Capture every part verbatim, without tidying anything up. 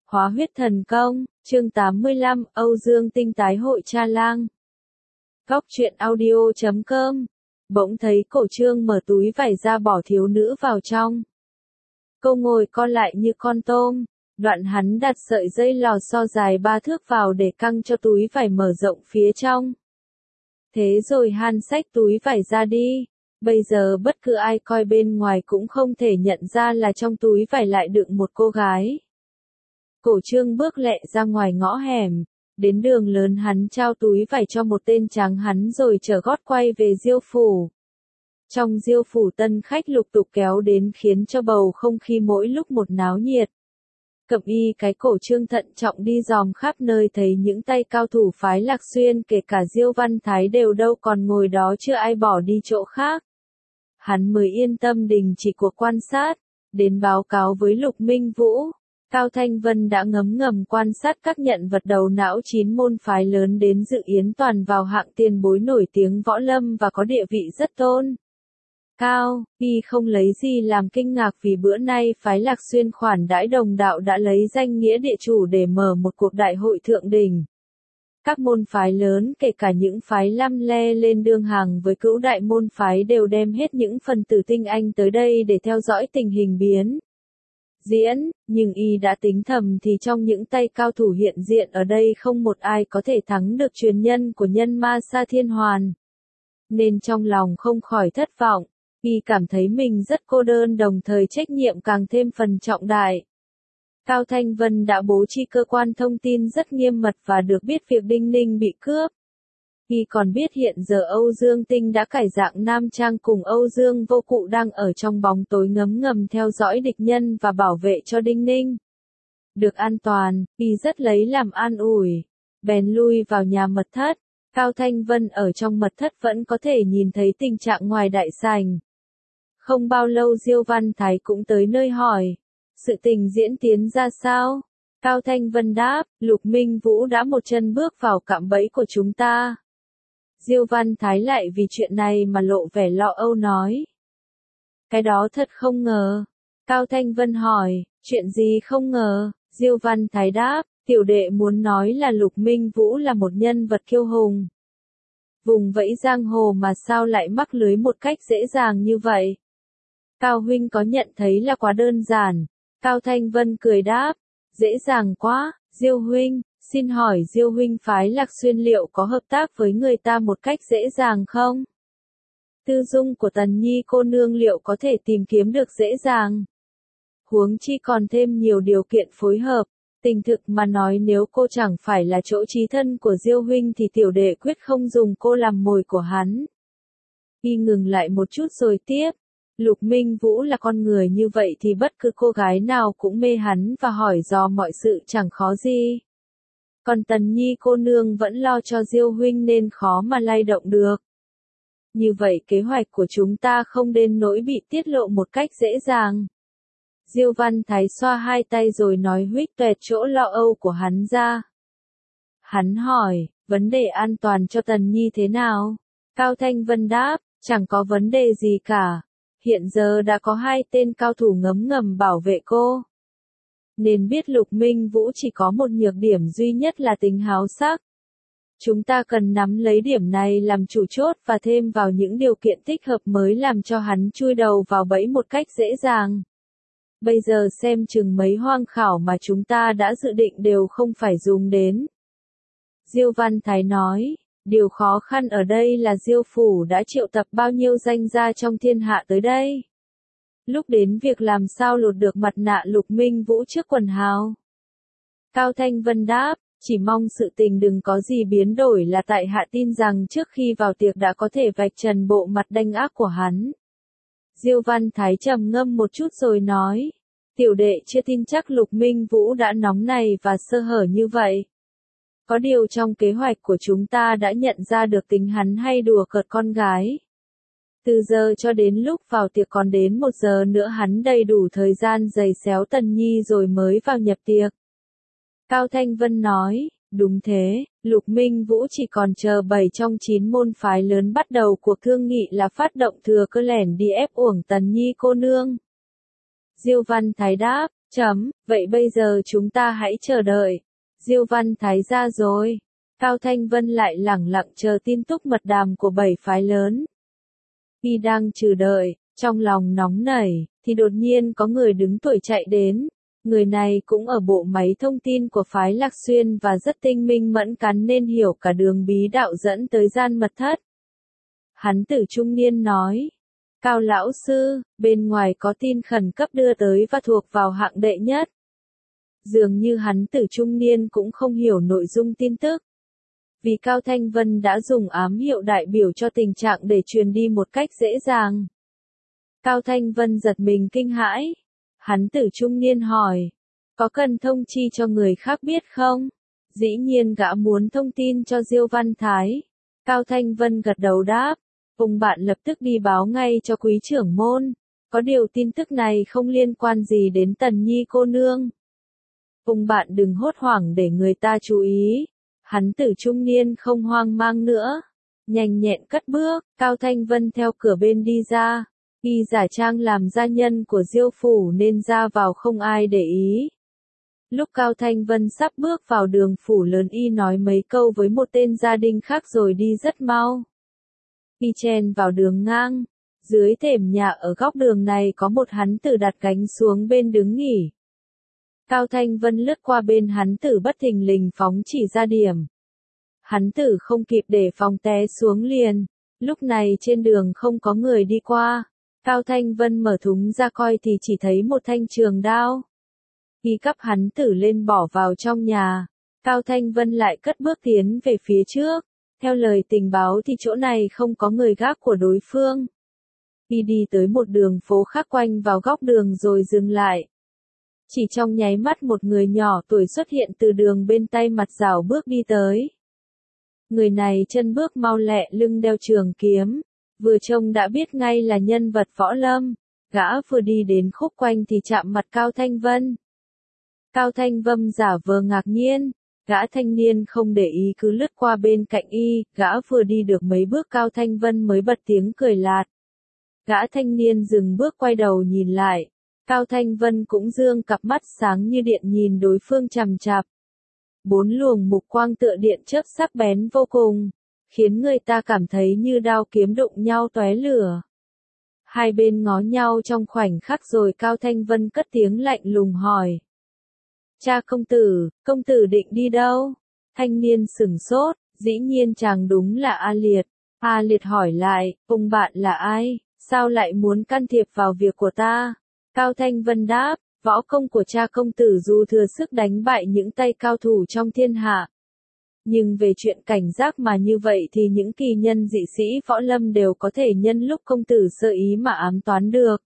Hóa huyết thần công, chương tám mươi lăm, Âu Dương Tinh tái hội Cha Lang. Góc truyện audio chấm com. Bỗng thấy Cổ Trương mở túi vải ra bỏ thiếu nữ vào trong. Cô ngồi co lại như con tôm, đoạn hắn đặt sợi dây lò xo dài ba thước vào để căng cho túi vải mở rộng phía trong. Thế rồi han xách túi vải ra đi. Bây giờ bất cứ ai coi bên ngoài cũng không thể nhận ra là trong túi vải lại đựng một cô gái. Cổ Trương bước lẹ ra ngoài ngõ hẻm, đến đường lớn hắn trao túi vải cho một tên tráng hắn rồi chở gót quay về Diêu phủ. Trong Diêu phủ tân khách lục tục kéo đến khiến cho bầu không khí mỗi lúc một náo nhiệt. Cẩm y cái Cổ Trương thận trọng đi dòm khắp nơi thấy những tay cao thủ phái Lạc Xuyên kể cả Diêu Văn Thái đều đâu còn ngồi đó chưa ai bỏ đi chỗ khác. Hắn mới yên tâm đình chỉ cuộc quan sát, đến báo cáo với Lục Minh Vũ. Cao Thanh Vân đã ngấm ngầm quan sát các nhận vật đầu não chín môn phái lớn đến dự yến toàn vào hạng tiền bối nổi tiếng võ lâm và có địa vị rất tôn. Cao, y không lấy gì làm kinh ngạc vì bữa nay phái Lạc Xuyên khoản đãi đồng đạo đã lấy danh nghĩa địa chủ để mở một cuộc đại hội thượng đỉnh. Các môn phái lớn kể cả những phái lăm le lên đương hàng với cữu đại môn phái đều đem hết những phần tử tinh anh tới đây để theo dõi tình hình biến diễn, nhưng y đã tính thầm thì trong những tay cao thủ hiện diện ở đây không một ai có thể thắng được truyền nhân của nhân ma Sa Thiên Hoàn. Nên trong lòng không khỏi thất vọng, y cảm thấy mình rất cô đơn đồng thời trách nhiệm càng thêm phần trọng đại. Cao Thanh Vân đã bố trí cơ quan thông tin rất nghiêm mật và được biết việc Đinh Ninh bị cướp. Y còn biết hiện giờ Âu Dương Tinh đã cải dạng nam trang cùng Âu Dương Vô Cụ đang ở trong bóng tối ngấm ngầm theo dõi địch nhân và bảo vệ cho Đinh Ninh. Được an toàn, y rất lấy làm an ủi. Bèn lui vào nhà mật thất. Cao Thanh Vân ở trong mật thất vẫn có thể nhìn thấy tình trạng ngoài đại sảnh. Không bao lâu Diêu Văn Thái cũng tới nơi hỏi. Sự tình diễn tiến ra sao? Cao Thanh Vân đáp, Lục Minh Vũ đã một chân bước vào cạm bẫy của chúng ta. Diêu Văn Thái lại vì chuyện này mà lộ vẻ lo âu nói. Cái đó thật không ngờ. Cao Thanh Vân hỏi, chuyện gì không ngờ? Diêu Văn Thái đáp, tiểu đệ muốn nói là Lục Minh Vũ là một nhân vật kiêu hùng. Vùng vẫy giang hồ mà sao lại mắc lưới một cách dễ dàng như vậy? Cao huynh có nhận thấy là quá đơn giản? Cao Thanh Vân cười đáp, dễ dàng quá, Diêu huynh, xin hỏi Diêu huynh phái Lạc Xuyên liệu có hợp tác với người ta một cách dễ dàng không? Tư dung của Tần Nhi cô nương liệu có thể tìm kiếm được dễ dàng? Huống chi còn thêm nhiều điều kiện phối hợp, tình thực mà nói nếu cô chẳng phải là chỗ chí thân của Diêu huynh thì tiểu đệ quyết không dùng cô làm mồi của hắn. Y ngừng lại một chút rồi tiếp. Lục Minh Vũ là con người như vậy thì bất cứ cô gái nào cũng mê hắn và hỏi dò mọi sự chẳng khó gì. Còn Tần Nhi cô nương vẫn lo cho Diêu huynh nên khó mà lay động được. Như vậy kế hoạch của chúng ta không đến nỗi bị tiết lộ một cách dễ dàng. Diêu Văn Thái xoa hai tay rồi nói huýt toẹt chỗ lo âu của hắn ra. Hắn hỏi, vấn đề an toàn cho Tần Nhi thế nào? Cao Thanh Vân đáp, chẳng có vấn đề gì cả. Hiện giờ đã có hai tên cao thủ ngấm ngầm bảo vệ cô. Nên biết Lục Minh Vũ chỉ có một nhược điểm duy nhất là tính háo sắc. Chúng ta cần nắm lấy điểm này làm chủ chốt và thêm vào những điều kiện thích hợp mới làm cho hắn chui đầu vào bẫy một cách dễ dàng. Bây giờ xem chừng mấy hoang khảo mà chúng ta đã dự định đều không phải dùng đến. Diêu Văn Thái nói. Điều khó khăn ở đây là Diêu phủ đã triệu tập bao nhiêu danh gia trong thiên hạ tới đây. Lúc đến việc làm sao lột được mặt nạ Lục Minh Vũ trước quần hào. Cao Thanh Vân đáp, chỉ mong sự tình đừng có gì biến đổi là tại hạ tin rằng trước khi vào tiệc đã có thể vạch trần bộ mặt đanh ác của hắn. Diêu Văn Thái trầm ngâm một chút rồi nói, tiểu đệ chưa tin chắc Lục Minh Vũ đã nóng này và sơ hở như vậy. Có điều trong kế hoạch của chúng ta đã nhận ra được tính hắn hay đùa cợt con gái. Từ giờ cho đến lúc vào tiệc còn đến một giờ nữa hắn đầy đủ thời gian giày xéo Tần Nhi rồi mới vào nhập tiệc. Cao Thanh Vân nói, đúng thế, Lục Minh Vũ chỉ còn chờ bảy trong chín môn phái lớn bắt đầu cuộc thương nghị là phát động thừa cơ lẻn đi ép uổng Tần Nhi cô nương. Diêu Văn Thái đáp, Chấm, vậy bây giờ chúng ta hãy chờ đợi. Diêu Văn Thái ra rồi. Cao Thanh Vân lại lẳng lặng chờ tin tức mật đàm của bảy phái lớn. Khi đang chờ đợi, trong lòng nóng nảy, thì đột nhiên có người đứng tuổi chạy đến. Người này cũng ở bộ máy thông tin của phái Lạc Xuyên và rất tinh minh mẫn cán nên hiểu cả đường bí đạo dẫn tới gian mật thất. Hắn tử trung niên nói. Cao lão sư, bên ngoài có tin khẩn cấp đưa tới và thuộc vào hạng đệ nhất. Dường như hắn tử trung niên cũng không hiểu nội dung tin tức. Vì Cao Thanh Vân đã dùng ám hiệu đại biểu cho tình trạng để truyền đi một cách dễ dàng. Cao Thanh Vân giật mình kinh hãi. Hắn tử trung niên hỏi. Có cần thông chi cho người khác biết không? Dĩ nhiên gã muốn thông tin cho Diêu Văn Thái. Cao Thanh Vân gật đầu đáp. Ông bạn lập tức đi báo ngay cho quý trưởng môn. Có điều tin tức này không liên quan gì đến Tần Nhi cô nương. Ông bạn đừng hốt hoảng để người ta chú ý. Hắn tử trung niên không hoang mang nữa. Nhanh nhẹn cất bước, Cao Thanh Vân theo cửa bên đi ra. Y giả trang làm gia nhân của Diêu phủ nên ra vào không ai để ý. Lúc Cao Thanh Vân sắp bước vào đường phủ lớn y nói mấy câu với một tên gia đình khác rồi đi rất mau. Y chen vào đường ngang. Dưới thềm nhà ở góc đường này có một hắn tử đặt cánh xuống bên đứng nghỉ. Cao Thanh Vân lướt qua bên hắn tử bất thình lình phóng chỉ ra điểm. Hắn tử không kịp để phòng té xuống liền. Lúc này trên đường không có người đi qua. Cao Thanh Vân mở thúng ra coi thì chỉ thấy một thanh trường đao. Y cắp hắn tử lên bỏ vào trong nhà. Cao Thanh Vân lại cất bước tiến về phía trước. Theo lời tình báo thì chỗ này không có người gác của đối phương. Y đi tới một đường phố khác quanh vào góc đường rồi dừng lại. Chỉ trong nháy mắt một người nhỏ tuổi xuất hiện từ đường bên tay mặt rào bước đi tới. Người này chân bước mau lẹ lưng đeo trường kiếm. Vừa trông đã biết ngay là nhân vật võ lâm. Gã vừa đi đến khúc quanh thì chạm mặt Cao Thanh Vân. Cao Thanh Vân giả vờ ngạc nhiên. Gã thanh niên không để ý cứ lướt qua bên cạnh y. Gã vừa đi được mấy bước Cao Thanh Vân mới bật tiếng cười lạt. Gã thanh niên dừng bước quay đầu nhìn lại. Cao Thanh Vân cũng dương cặp mắt sáng như điện nhìn đối phương chằm chằm. Bốn luồng mục quang tựa điện chớp sắc bén vô cùng, khiến người ta cảm thấy như đao kiếm đụng nhau tóe lửa. Hai bên ngó nhau trong khoảnh khắc rồi Cao Thanh Vân cất tiếng lạnh lùng hỏi. Cha công tử, công tử định đi đâu? Thanh niên sửng sốt, dĩ nhiên chàng đúng là A Liệt. A Liệt hỏi lại, ông bạn là ai, sao lại muốn can thiệp vào việc của ta? Cao Thanh Vân đáp, võ công của cha công tử dù thừa sức đánh bại những tay cao thủ trong thiên hạ. Nhưng về chuyện cảnh giác mà như vậy thì những kỳ nhân dị sĩ võ lâm đều có thể nhân lúc công tử sơ ý mà ám toán được.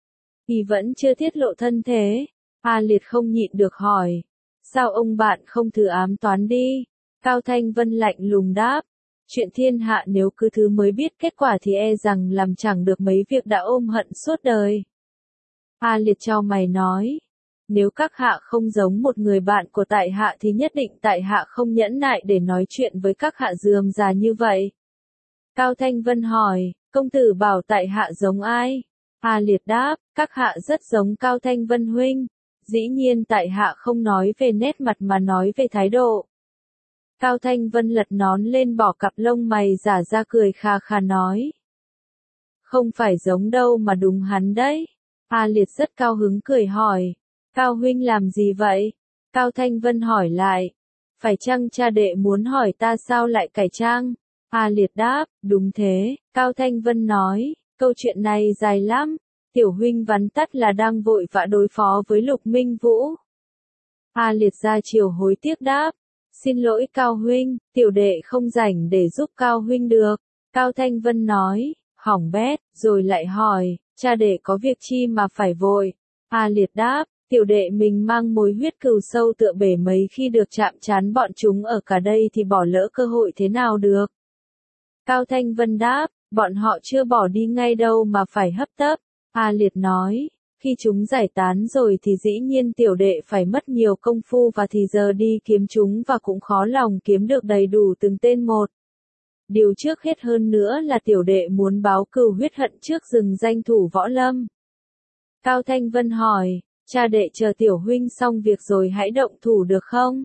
Y vẫn chưa tiết lộ thân thế. A Liệt không nhịn được hỏi. Sao ông bạn không thử ám toán đi? Cao Thanh Vân lạnh lùng đáp. Chuyện thiên hạ nếu cứ thứ mới biết kết quả thì e rằng làm chẳng được mấy việc đã ôm hận suốt đời. A Liệt chau mày nói. Nếu các hạ không giống một người bạn của tại hạ thì nhất định tại hạ không nhẫn nại để nói chuyện với các hạ rườm rà như vậy. Cao Thanh Vân hỏi, công tử bảo tại hạ giống ai? A Liệt đáp, các hạ rất giống Cao Thanh Vân huynh. Dĩ nhiên tại hạ không nói về nét mặt mà nói về thái độ. Cao Thanh Vân lật nón lên bỏ cặp lông mày giả ra cười khà khà nói. Không phải giống đâu mà đúng hắn đấy. A Liệt rất cao hứng cười hỏi. Cao huynh làm gì vậy? Cao Thanh Vân hỏi lại. Phải chăng cha đệ muốn hỏi ta sao lại cải trang? A Liệt đáp, đúng thế. Cao Thanh Vân nói, câu chuyện này dài lắm. Tiểu huynh vắn tắt là đang vội vã đối phó với Lục Minh Vũ. A Liệt ra chiều hối tiếc đáp. Xin lỗi Cao huynh, tiểu đệ không rảnh để giúp Cao huynh được. Cao Thanh Vân nói, hỏng bét, rồi lại hỏi, cha đệ có việc chi mà phải vội? A Liệt đáp, tiểu đệ mình mang mối huyết cừu sâu tựa bể mấy khi được chạm trán bọn chúng ở cả đây thì bỏ lỡ cơ hội thế nào được. Cao Thanh Vân đáp, bọn họ chưa bỏ đi ngay đâu mà phải hấp tấp. A Liệt nói, khi chúng giải tán rồi thì dĩ nhiên tiểu đệ phải mất nhiều công phu và thì giờ đi kiếm chúng và cũng khó lòng kiếm được đầy đủ từng tên một. Điều trước hết hơn nữa là tiểu đệ muốn báo cừu huyết hận trước rừng danh thủ võ lâm. Cao Thanh Vân hỏi, cha đệ chờ tiểu huynh xong việc rồi hãy động thủ được không?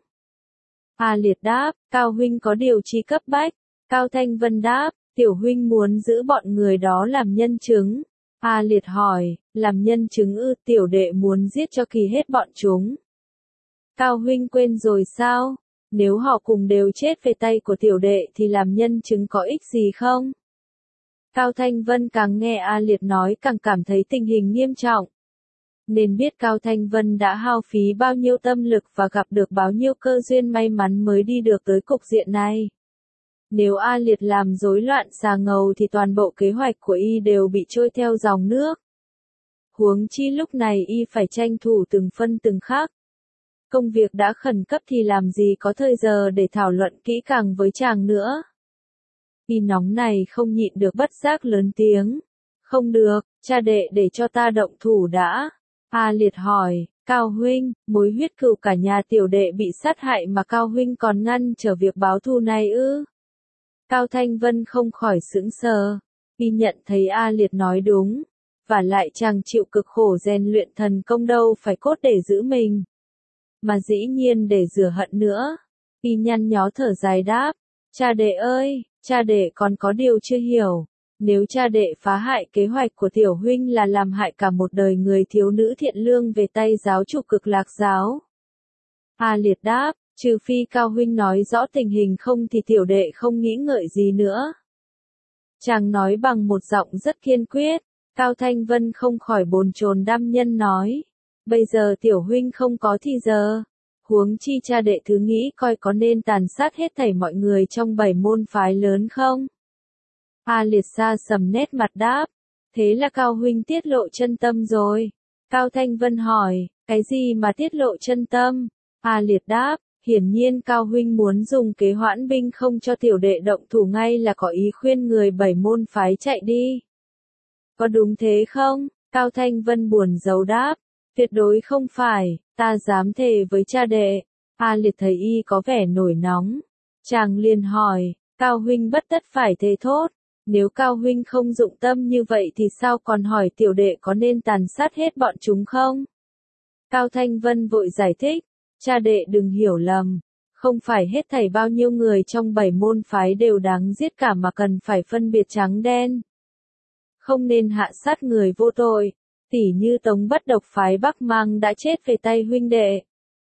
A Liệt đáp, Cao huynh có điều chi cấp bách? Cao Thanh Vân đáp, tiểu huynh muốn giữ bọn người đó làm nhân chứng. A Liệt hỏi, làm nhân chứng ư? Tiểu đệ muốn giết cho kỳ hết bọn chúng. Cao huynh quên rồi sao? Nếu họ cùng đều chết về tay của tiểu đệ thì làm nhân chứng có ích gì không? Cao Thanh Vân càng nghe A Liệt nói càng cảm thấy tình hình nghiêm trọng. Nên biết Cao Thanh Vân đã hao phí bao nhiêu tâm lực và gặp được bao nhiêu cơ duyên may mắn mới đi được tới cục diện này. Nếu A Liệt làm rối loạn xà ngầu thì toàn bộ kế hoạch của y đều bị trôi theo dòng nước. Huống chi lúc này y phải tranh thủ từng phân từng khắc. Công việc đã khẩn cấp thì làm gì có thời giờ để thảo luận kỹ càng với chàng nữa. Y nóng này không nhịn được bất giác lớn tiếng. Không được, cha đệ để cho ta động thủ đã. A Liệt hỏi, Cao huynh, mối huyết cừu cả nhà tiểu đệ bị sát hại mà Cao huynh còn ngăn trở việc báo thù này ư? Cao Thanh Vân không khỏi sững sờ. Y nhận thấy A Liệt nói đúng. Và lại chàng chịu cực khổ rèn luyện thần công đâu phải cốt để giữ mình. Mà dĩ nhiên để rửa hận nữa. Y nhăn nhó thở dài đáp. Cha đệ ơi, cha đệ còn có điều chưa hiểu. Nếu cha đệ phá hại kế hoạch của tiểu huynh là làm hại cả một đời người thiếu nữ thiện lương về tay giáo chủ Cực Lạc giáo. A Liệt đáp, trừ phi Cao huynh nói rõ tình hình không thì tiểu đệ không nghĩ ngợi gì nữa. Chàng nói bằng một giọng rất kiên quyết. Cao Thanh Vân không khỏi bồn chồn đăm nhân nói. Bây giờ tiểu huynh không có thì giờ. Huống chi cha đệ thứ nghĩ coi có nên tàn sát hết thảy mọi người trong bảy môn phái lớn không? A Liệt xa sầm nét mặt đáp. Thế là Cao huynh tiết lộ chân tâm rồi. Cao Thanh Vân hỏi, cái gì mà tiết lộ chân tâm? A Liệt đáp, hiển nhiên Cao huynh muốn dùng kế hoãn binh không cho tiểu đệ động thủ ngay là có ý khuyên người bảy môn phái chạy đi. Có đúng thế không? Cao Thanh Vân buồn rầu đáp. Tuyệt đối không phải, ta dám thề với cha đệ. A Liệt thấy y có vẻ nổi nóng. Chàng liền hỏi, Cao huynh bất tất phải thề thốt. Nếu Cao huynh không dụng tâm như vậy thì sao còn hỏi tiểu đệ có nên tàn sát hết bọn chúng không? Cao Thanh Vân vội giải thích, cha đệ đừng hiểu lầm. Không phải hết thảy bao nhiêu người trong bảy môn phái đều đáng giết cả mà cần phải phân biệt trắng đen. Không nên hạ sát người vô tội. Tỉ như Tống Bất Độc phái Bắc Mang đã chết về tay huynh đệ.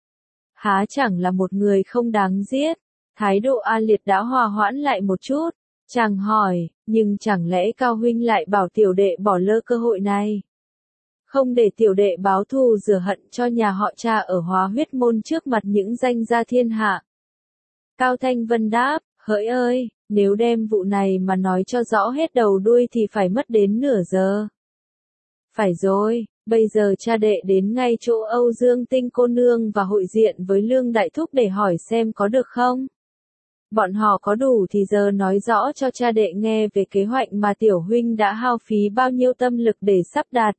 Há chẳng là một người không đáng giết. Thái độ A Liệt đã hòa hoãn lại một chút. Chàng hỏi, nhưng chẳng lẽ Cao huynh lại bảo tiểu đệ bỏ lỡ cơ hội này? Không để tiểu đệ báo thù rửa hận cho nhà họ cha ở Hóa Huyết môn trước mặt những danh gia thiên hạ. Cao Thanh Vân đáp, hỡi ơi, nếu đem vụ này mà nói cho rõ hết đầu đuôi thì phải mất đến nửa giờ. Phải rồi, bây giờ cha đệ đến ngay chỗ Âu Dương Tinh cô nương và hội diện với Lương Đại Thúc để hỏi xem có được không? Bọn họ có đủ thì giờ nói rõ cho cha đệ nghe về kế hoạch mà tiểu huynh đã hao phí bao nhiêu tâm lực để sắp đặt.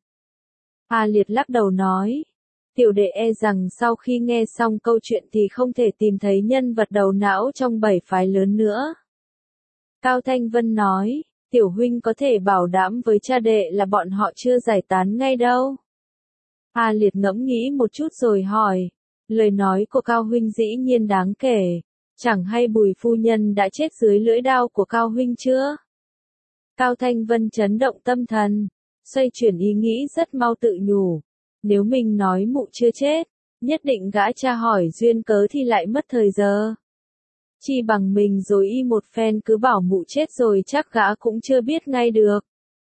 A Liệt lắc đầu nói. Tiểu đệ e rằng sau khi nghe xong câu chuyện thì không thể tìm thấy nhân vật đầu não trong bảy phái lớn nữa. Cao Thanh Vân nói. Tiểu huynh có thể bảo đảm với cha đệ là bọn họ chưa giải tán ngay đâu. A Liệt ngẫm nghĩ một chút rồi hỏi. Lời nói của Cao huynh dĩ nhiên đáng kể. Chẳng hay Bùi phu nhân đã chết dưới lưỡi đao của Cao huynh chưa? Cao Thanh Vân chấn động tâm thần. Xoay chuyển ý nghĩ rất mau tự nhủ. Nếu mình nói mụ chưa chết, nhất định gã cha hỏi duyên cớ thì lại mất thời giờ. Chi bằng mình rồi y một phen cứ bảo mụ chết rồi chắc gã cũng chưa biết ngay được.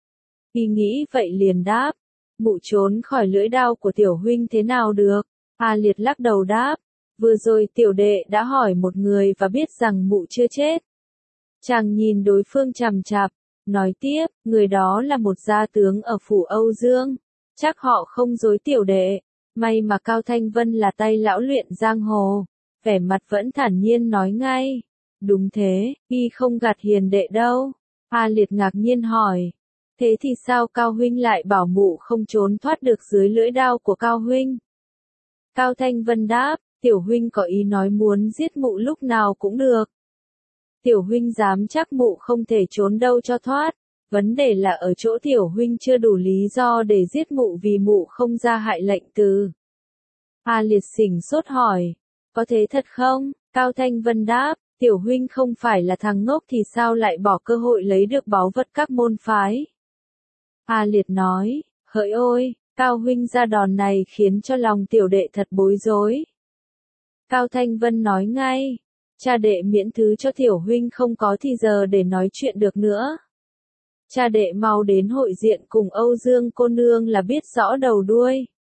Y nghĩ vậy liền đáp. Mụ trốn khỏi lưỡi đao của tiểu huynh thế nào được? A Liệt lắc đầu đáp. Vừa rồi tiểu đệ đã hỏi một người và biết rằng mụ chưa chết. Chàng nhìn đối phương chằm chằm, nói tiếp, người đó là một gia tướng ở phủ Âu Dương. Chắc họ không dối tiểu đệ. May mà Cao Thanh Vân là tay lão luyện giang hồ. Vẻ mặt vẫn thản nhiên nói ngay. Đúng thế, y không gạt hiền đệ đâu. A Liệt ngạc nhiên hỏi. Thế thì sao Cao huynh lại bảo mụ không trốn thoát được dưới lưỡi đao của Cao huynh? Cao Thanh Vân đáp, tiểu huynh có ý nói muốn giết mụ lúc nào cũng được. Tiểu huynh dám chắc mụ không thể trốn đâu cho thoát. Vấn đề là ở chỗ tiểu huynh chưa đủ lý do để giết mụ vì mụ không ra hại lệnh từ. A Liệt sửng sốt hỏi. Có thế thật không? Cao Thanh Vân đáp. Tiểu huynh không phải là thằng ngốc thì sao lại bỏ cơ hội lấy được báu vật các môn phái? A Liệt nói. Hỡi ôi, Cao huynh ra đòn này khiến cho lòng tiểu đệ thật bối rối. Cao Thanh Vân nói ngay. Cha đệ miễn thứ cho tiểu huynh không có thì giờ để nói chuyện được nữa. Cha đệ mau đến hội diện cùng Âu Dương cô nương là biết rõ đầu đuôi.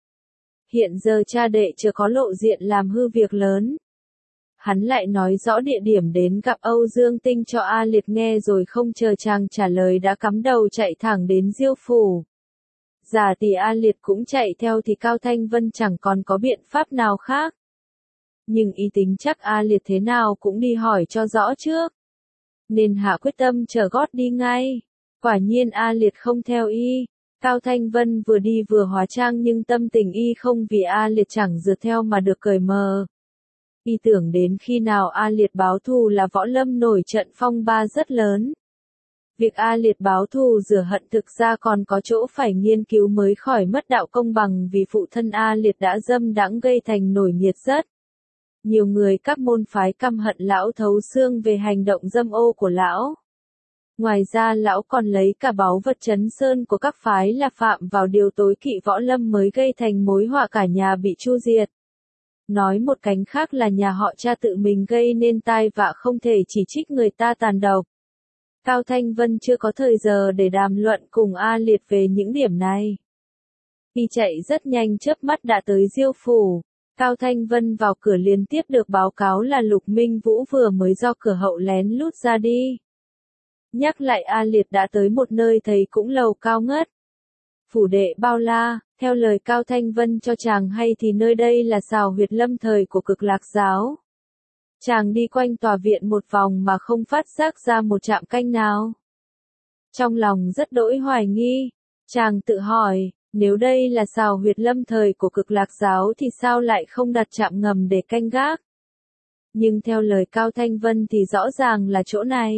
Hiện giờ cha đệ chưa có lộ diện làm hư việc lớn. Hắn lại nói rõ địa điểm đến gặp Âu Dương Tinh cho A Liệt nghe rồi không chờ chàng trả lời đã cắm đầu chạy thẳng đến Diêu phủ. Giả tỷ A Liệt cũng chạy theo thì Cao Thanh Vân chẳng còn có biện pháp nào khác. Nhưng ý tính chắc A Liệt thế nào cũng đi hỏi cho rõ trước. Nên hạ quyết tâm chờ gót đi ngay. Quả nhiên A Liệt không theo y. Cao Thanh Vân vừa đi vừa hóa trang nhưng tâm tình y không vì A Liệt chẳng rượt theo mà được cởi mờ. Y tưởng đến khi nào A Liệt báo thù là võ lâm nổi trận phong ba rất lớn. Việc A Liệt báo thù rửa hận thực ra còn có chỗ phải nghiên cứu mới khỏi mất đạo công bằng vì phụ thân A Liệt đã dâm đãng gây thành nổi nhiệt rất. Nhiều người các môn phái căm hận lão thấu xương về hành động dâm ô của lão. Ngoài ra lão còn lấy cả báu vật trấn sơn của các phái là phạm vào điều tối kỵ võ lâm mới gây thành mối họa cả nhà bị chu diệt. Nói một cánh khác là nhà họ cha tự mình gây nên tai vạ không thể chỉ trích người ta tàn độc. Cao Thanh Vân chưa có thời giờ để đàm luận cùng A Liệt về những điểm này. Y chạy rất nhanh chớp mắt đã tới Diêu phủ. Cao Thanh Vân vào cửa liên tiếp được báo cáo là Lục Minh Vũ vừa mới do cửa hậu lén lút ra đi. Nhắc lại A Liệt đã tới một nơi thấy cũng lầu cao ngất. Phủ đệ bao la, theo lời Cao Thanh Vân cho chàng hay thì nơi đây là sào huyệt lâm thời của Cực Lạc giáo. Chàng đi quanh tòa viện một vòng mà không phát giác ra một trạm canh nào. Trong lòng rất đỗi hoài nghi, chàng tự hỏi, nếu đây là sào huyệt lâm thời của Cực Lạc giáo thì sao lại không đặt trạm ngầm để canh gác? Nhưng theo lời Cao Thanh Vân thì rõ ràng là chỗ này.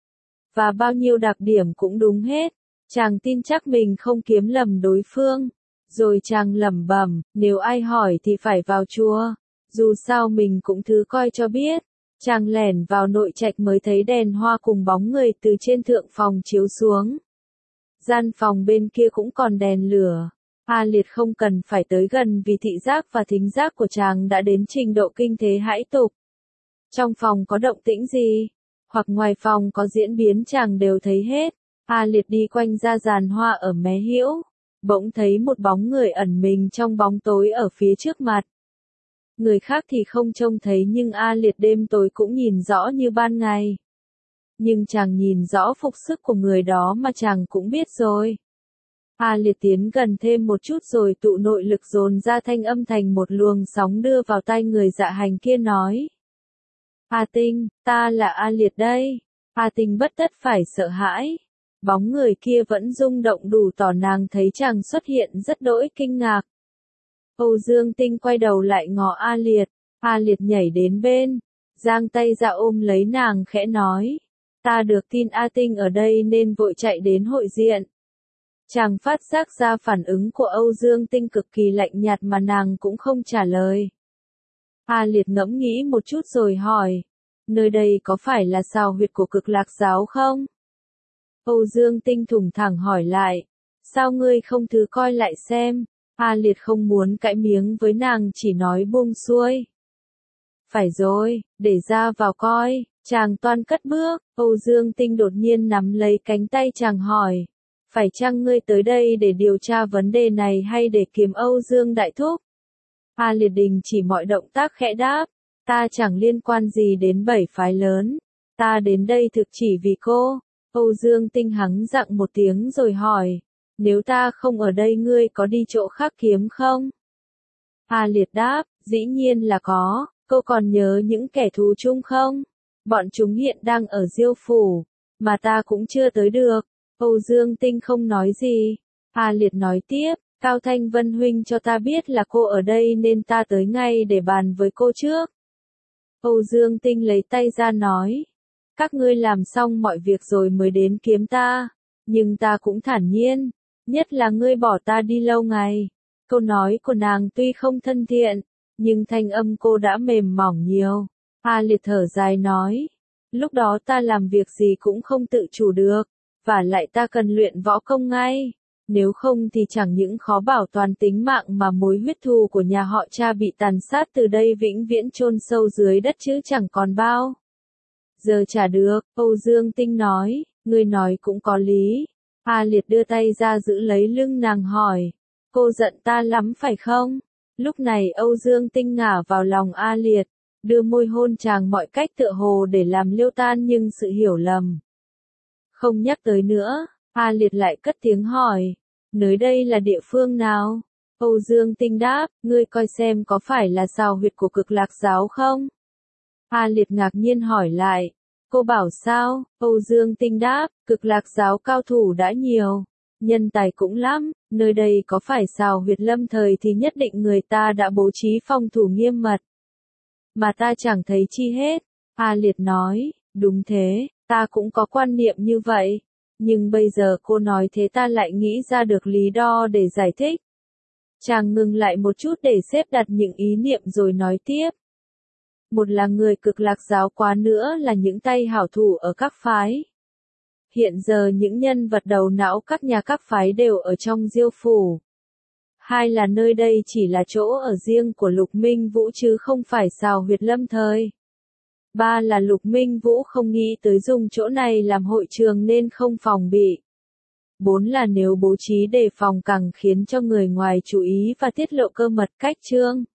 Và bao nhiêu đặc điểm cũng đúng hết, chàng tin chắc mình không kiếm lầm đối phương. Rồi chàng lẩm bẩm, nếu ai hỏi thì phải vào chùa. Dù sao mình cũng thứ coi cho biết. Chàng lẻn vào nội trạch mới thấy đèn hoa cùng bóng người từ trên thượng phòng chiếu xuống. Gian phòng bên kia cũng còn đèn lửa. A Liệt không cần phải tới gần vì thị giác và thính giác của chàng đã đến trình độ kinh thế hãi tục. Trong phòng có động tĩnh gì, hoặc ngoài phòng có diễn biến chàng đều thấy hết. A Liệt đi quanh ra giàn hoa ở mé hữu, bỗng thấy một bóng người ẩn mình trong bóng tối ở phía trước mặt. Người khác thì không trông thấy nhưng A Liệt đêm tối cũng nhìn rõ như ban ngày. Nhưng chàng nhìn rõ phục sức của người đó mà chàng cũng biết rồi. A Liệt tiến gần thêm một chút rồi tụ nội lực dồn ra thanh âm thành một luồng sóng đưa vào tai người dạ hành kia nói. A Tinh, ta là A Liệt đây. A Tinh bất tất phải sợ hãi. Bóng người kia vẫn rung động đủ tỏ nàng thấy chàng xuất hiện rất đỗi kinh ngạc. Âu Dương Tinh quay đầu lại ngó A Liệt. A Liệt nhảy đến bên, giang tay ra ôm lấy nàng khẽ nói. Ta được tin A Tinh ở đây nên vội chạy đến hội diện. Chàng phát giác ra phản ứng của Âu Dương Tinh cực kỳ lạnh nhạt mà nàng cũng không trả lời. A Liệt ngẫm nghĩ một chút rồi hỏi. Nơi đây có phải là sào huyệt của Cực Lạc giáo không? Âu Dương Tinh thủng thẳng hỏi lại. Sao ngươi không thử coi lại xem? A Liệt không muốn cãi miếng với nàng chỉ nói buông xuôi. Phải rồi, để ra vào coi. Chàng toan cất bước. Âu Dương Tinh đột nhiên nắm lấy cánh tay chàng hỏi. Phải chăng ngươi tới đây để điều tra vấn đề này hay để kiếm Âu Dương Đại Thúc? A Liệt đình chỉ mọi động tác khẽ đáp. Ta chẳng liên quan gì đến bảy phái lớn. Ta đến đây thực chỉ vì cô. Âu Dương Tinh hắng giọng một tiếng rồi hỏi. Nếu ta không ở đây ngươi có đi chỗ khác kiếm không? A Liệt đáp, dĩ nhiên là có. Cô còn nhớ những kẻ thù chung không? Bọn chúng hiện đang ở Diêu phủ, mà ta cũng chưa tới được. Âu Dương Tinh không nói gì. A Liệt nói tiếp, Cao Thanh Vân huynh cho ta biết là cô ở đây nên ta tới ngay để bàn với cô trước. Âu Dương Tinh lấy tay ra nói. Các ngươi làm xong mọi việc rồi mới đến kiếm ta. Nhưng ta cũng thản nhiên. Nhất là ngươi bỏ ta đi lâu ngày. Câu nói của nàng tuy không thân thiện, nhưng thanh âm cô đã mềm mỏng nhiều. A Liệt thở dài nói, lúc đó ta làm việc gì cũng không tự chủ được, và lại ta cần luyện võ công ngay. Nếu không thì chẳng những khó bảo toàn tính mạng mà mối huyết thù của nhà họ Cha bị tàn sát từ đây vĩnh viễn chôn sâu dưới đất chứ chẳng còn bao giờ trả được. Âu Dương Tinh nói, ngươi nói cũng có lý. A Liệt đưa tay ra giữ lấy lưng nàng hỏi, cô giận ta lắm phải không? Lúc này Âu Dương Tinh ngả vào lòng A Liệt, đưa môi hôn chàng mọi cách tựa hồ để làm liêu tan nhưng sự hiểu lầm. Không nhắc tới nữa, A Liệt lại cất tiếng hỏi, nơi đây là địa phương nào? Âu Dương Tinh đáp, ngươi coi xem có phải là sào huyệt của Cực Lạc giáo không? A Liệt ngạc nhiên hỏi lại, cô bảo sao? Âu Dương Tinh đáp, Cực Lạc giáo cao thủ đã nhiều, nhân tài cũng lắm, nơi đây có phải sào huyệt lâm thời thì nhất định người ta đã bố trí phòng thủ nghiêm mật. Mà ta chẳng thấy chi hết. A Liệt nói, đúng thế, ta cũng có quan niệm như vậy. Nhưng bây giờ cô nói thế ta lại nghĩ ra được lý do để giải thích. Chàng ngừng lại một chút để xếp đặt những ý niệm rồi nói tiếp. Một là người Cực Lạc giáo, quá nữa là những tay hảo thủ ở các phái. Hiện giờ những nhân vật đầu não các nhà các phái đều ở trong Diêu phủ. Hai là nơi đây chỉ là chỗ ở riêng của Lục Minh Vũ chứ không phải sào huyệt lâm thời. Ba là Lục Minh Vũ không nghĩ tới dùng chỗ này làm hội trường nên không phòng bị. Bốn là nếu bố trí đề phòng càng khiến cho người ngoài chú ý và tiết lộ cơ mật cách chương.